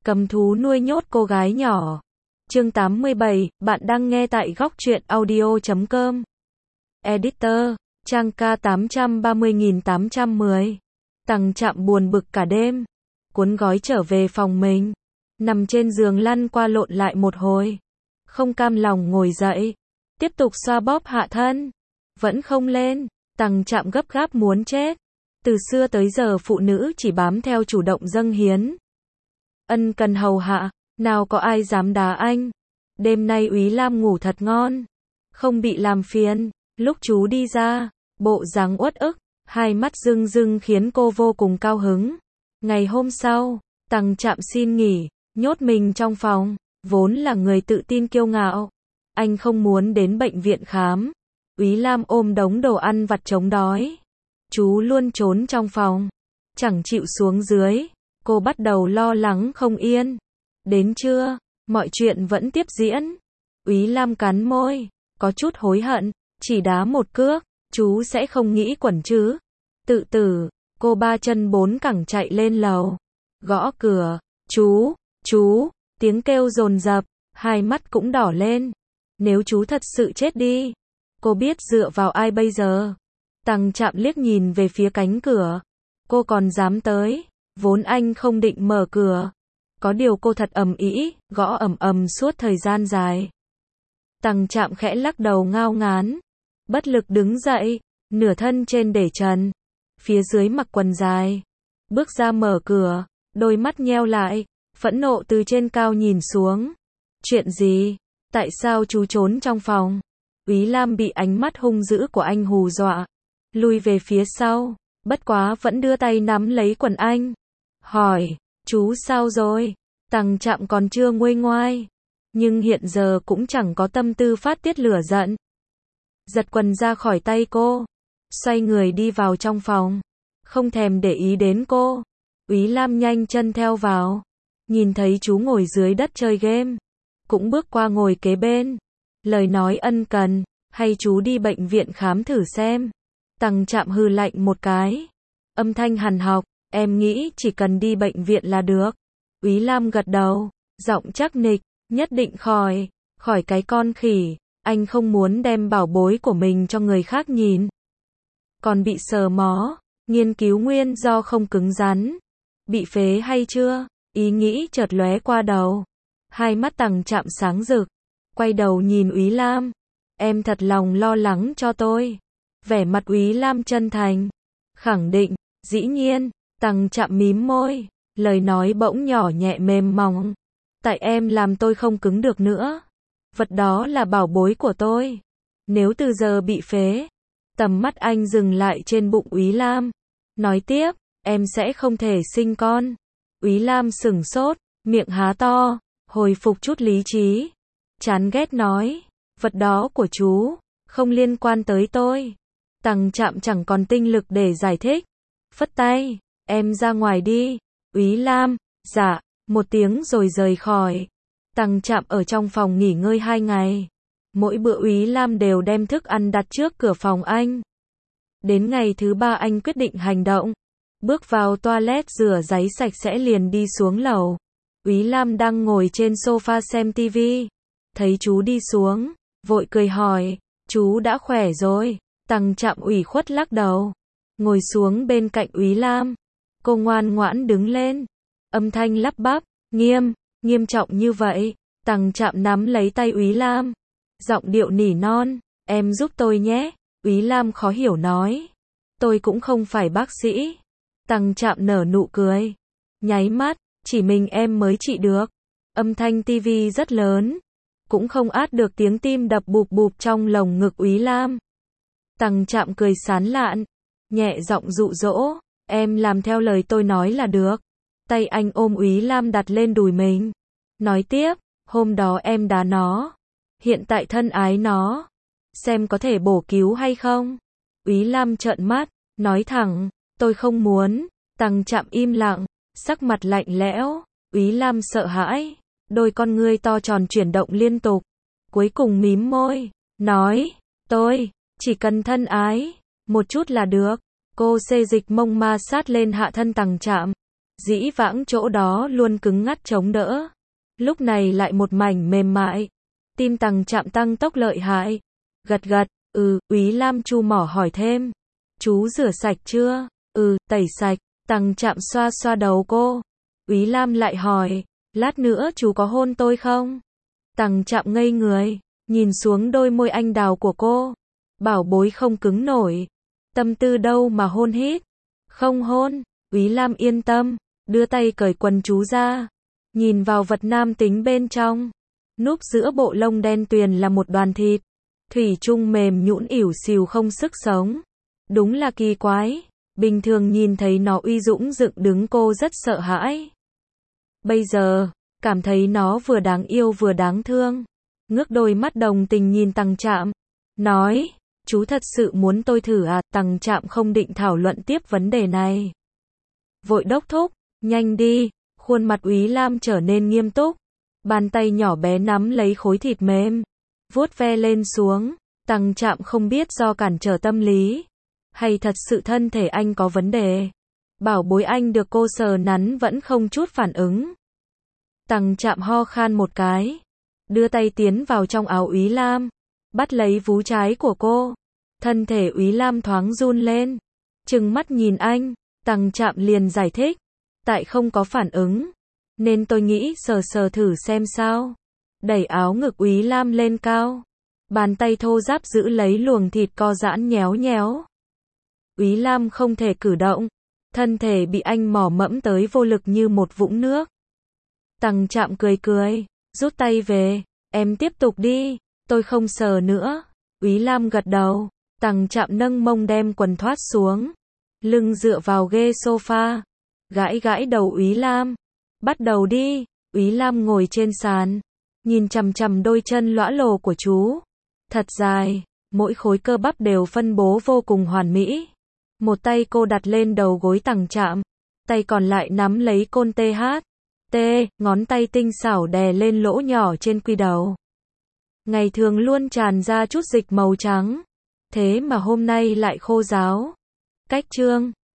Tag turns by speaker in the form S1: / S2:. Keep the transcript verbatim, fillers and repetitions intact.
S1: Cầm thú nuôi nhốt cô gái nhỏ. Chương tám mươi bảy, bạn đang nghe tại góc truyện audio chấm com. Editor, trang K tám trăm ba mươi nghìn tám trăm mười. Tằng Trạm buồn bực cả đêm, cuốn gói trở về phòng mình, nằm trên giường lăn qua lộn lại một hồi, không cam lòng ngồi dậy, tiếp tục xoa bóp hạ thân, vẫn không lên. Tằng Trạm gấp gáp muốn chết. Từ xưa tới giờ phụ nữ chỉ bám theo chủ động dâng hiến, ân cần hầu hạ, nào có ai dám đá anh. Đêm nay Úy Lam ngủ thật ngon, không bị làm phiền. Lúc chú đi ra, bộ dáng uất ức, hai mắt rưng rưng khiến cô vô cùng cao hứng. Ngày hôm sau, Tằng Trạm xin nghỉ, nhốt mình trong phòng. Vốn là người tự tin kiêu ngạo, anh không muốn đến bệnh viện khám. Úy Lam ôm đống đồ ăn vặt chống đói. Chú luôn trốn trong phòng, chẳng chịu xuống dưới. Cô bắt đầu lo lắng không yên. Đến trưa, mọi chuyện vẫn tiếp diễn. Úy Lam cắn môi, có chút hối hận, chỉ đá một cước, chú sẽ không nghĩ quẩn chứ. Tự tử, cô ba chân bốn cẳng chạy lên lầu, gõ cửa. Chú, chú, tiếng kêu dồn dập, hai mắt cũng đỏ lên. Nếu chú thật sự chết đi, cô biết dựa vào ai bây giờ? Tằng Trạm liếc nhìn về phía cánh cửa. Cô còn dám tới? Vốn anh không định mở cửa. Có điều cô thật ầm ĩ, gõ ầm ầm suốt thời gian dài. Tằng Trạm khẽ lắc đầu ngao ngán, bất lực đứng dậy, nửa thân trên để trần, phía dưới mặc quần dài, bước ra mở cửa, đôi mắt nheo lại, phẫn nộ từ trên cao nhìn xuống. Chuyện gì? Tại sao chú trốn trong phòng? Úy Lam bị ánh mắt hung dữ của anh hù dọa, lùi về phía sau, bất quá vẫn đưa tay nắm lấy quần anh, hỏi, chú sao rồi? Tằng Trạm còn chưa nguôi ngoai, nhưng hiện giờ cũng chẳng có tâm tư phát tiết lửa giận. Giật quần ra khỏi tay cô, xoay người đi vào trong phòng, không thèm để ý đến cô. Úy Lam nhanh chân theo vào, nhìn thấy chú ngồi dưới đất chơi game, cũng bước qua ngồi kế bên. Lời nói ân cần, hay chú đi bệnh viện khám thử xem. Tằng Trạm hừ lạnh một cái, âm thanh hằn học, em nghĩ chỉ cần đi bệnh viện là được. Úy Lam gật đầu, giọng chắc nịch, nhất định khỏi, khỏi cái con khỉ, anh không muốn đem bảo bối của mình cho người khác nhìn. Còn bị sờ mó, nghiên cứu nguyên do không cứng rắn, bị phế hay chưa? Ý nghĩ chợt lóe qua đầu. Hai mắt Tằng Trạm sáng rực, quay đầu nhìn Úy Lam, em thật lòng lo lắng cho tôi. Vẻ mặt Úy Lam chân thành, khẳng định, dĩ nhiên. Tằng Trạm mím môi, lời nói bỗng nhỏ nhẹ mềm mỏng. Tại em làm tôi không cứng được nữa. Vật đó là bảo bối của tôi. Nếu từ giờ bị phế. Tầm mắt anh dừng lại trên bụng Úy Lam, nói tiếp, em sẽ không thể sinh con. Úy Lam sửng sốt, miệng há to, hồi phục chút lý trí, chán ghét nói, vật đó của chú, không liên quan tới tôi. Tằng Trạm chẳng còn tinh lực để giải thích, phất tay, em ra ngoài đi. Úy Lam, dạ, một tiếng rồi rời khỏi. Tằng Trạm ở trong phòng nghỉ ngơi hai ngày. Mỗi bữa Úy Lam đều đem thức ăn đặt trước cửa phòng anh. Đến ngày thứ ba anh quyết định hành động. Bước vào toilet rửa giấy sạch sẽ liền đi xuống lầu. Úy Lam đang ngồi trên sofa xem tivi, thấy chú đi xuống, vội cười hỏi, chú đã khỏe rồi? Tằng Trạm ủy khuất lắc đầu, ngồi xuống bên cạnh Úy Lam. Cô ngoan ngoãn đứng lên, âm thanh lắp bắp, nghiêm, nghiêm trọng như vậy. Tằng Trạm nắm lấy tay Úy Lam, giọng điệu nỉ non, em giúp tôi nhé. Úy Lam khó hiểu nói, tôi cũng không phải bác sĩ. Tằng Trạm nở nụ cười, nháy mắt, chỉ mình em mới trị được. Âm thanh tivi rất lớn, cũng không át được tiếng tim đập bụp bụp trong lồng ngực Úy Lam. Tằng Trạm cười sán lạn, nhẹ giọng dụ dỗ, em làm theo lời tôi nói là được. Tay anh ôm Úy Lam đặt lên đùi mình, nói tiếp, hôm đó em đá nó, hiện tại thân ái nó, xem có thể bổ cứu hay không. Úy Lam trợn mắt, nói thẳng, tôi không muốn. Tằng Trạm im lặng, sắc mặt lạnh lẽo. Úy Lam sợ hãi, đôi con ngươi to tròn chuyển động liên tục, cuối cùng mím môi, nói, tôi chỉ cần thân ái một chút là được. Cô xê dịch mông ma sát lên hạ thân Tằng Trạm, Dĩ vãng chỗ đó luôn cứng ngắt chống đỡ, lúc này lại một mảnh mềm mại. Tim Tằng Trạm tăng tốc lợi hại. Gật gật, ừ, Úy Lam chu mỏ hỏi thêm. Chú rửa sạch chưa? Ừ, tẩy sạch. Tằng Trạm xoa xoa đầu cô. Úy Lam lại hỏi, lát nữa chú có hôn tôi không? Tằng Trạm ngây người, nhìn xuống đôi môi anh đào của cô. Bảo bối không cứng nổi. Tâm tư đâu mà hôn hít. Không hôn. Úy Lam yên tâm, đưa tay cởi quần chú ra. Nhìn vào vật nam tính bên trong. Núp giữa bộ lông đen tuyền là một đoàn thịt. Thủy chung mềm nhũn ỉu xìu không sức sống. Đúng là kỳ quái. Bình thường nhìn thấy nó uy dũng dựng đứng cô rất sợ hãi. Bây giờ, cảm thấy nó vừa đáng yêu vừa đáng thương. Ngước đôi mắt đồng tình nhìn Tằng Trạm. Nói, chú thật sự muốn tôi thử à? Tằng Trạm không định thảo luận tiếp vấn đề này. Vội đốc thúc, nhanh đi. Khuôn mặt Úy Lam trở nên nghiêm túc. Bàn tay nhỏ bé nắm lấy khối thịt mềm. Vuốt ve lên xuống. Tằng Trạm không biết do cản trở tâm lý. Hay thật sự thân thể anh có vấn đề. Bảo bối anh được cô sờ nắn vẫn không chút phản ứng. Tằng Trạm ho khan một cái. Đưa tay tiến vào trong áo Úy Lam. Bắt lấy vú trái của cô. Thân thể Úy Lam thoáng run lên. Trừng mắt nhìn anh. Tằng Trạm liền giải thích. Tại không có phản ứng. Nên tôi nghĩ sờ sờ thử xem sao. Đẩy áo ngực Úy Lam lên cao. Bàn tay thô ráp giữ lấy luồng thịt co giãn nhéo nhéo. Úy Lam không thể cử động. Thân thể bị anh mò mẫm tới vô lực như một vũng nước. Tằng Trạm cười cười. Rút tay về. Em tiếp tục đi. Tôi không sờ nữa. Úy Lam gật đầu. Tằng Trạm nâng mông đem quần thoát xuống. Lưng dựa vào ghế sofa. Gãi gãi đầu Úy Lam. Bắt đầu đi. Úy Lam ngồi trên sàn. Nhìn chằm chằm đôi chân lõa lồ của chú. Thật dài. Mỗi khối cơ bắp đều phân bố vô cùng hoàn mỹ. Một tay cô đặt lên đầu gối Tằng Trạm. Tay còn lại nắm lấy côn tê hát. T, ngón tay tinh xảo đè lên lỗ nhỏ trên quy đầu. Ngày thường luôn tràn ra chút dịch màu trắng. Thế mà hôm nay lại khô ráo. Cách chương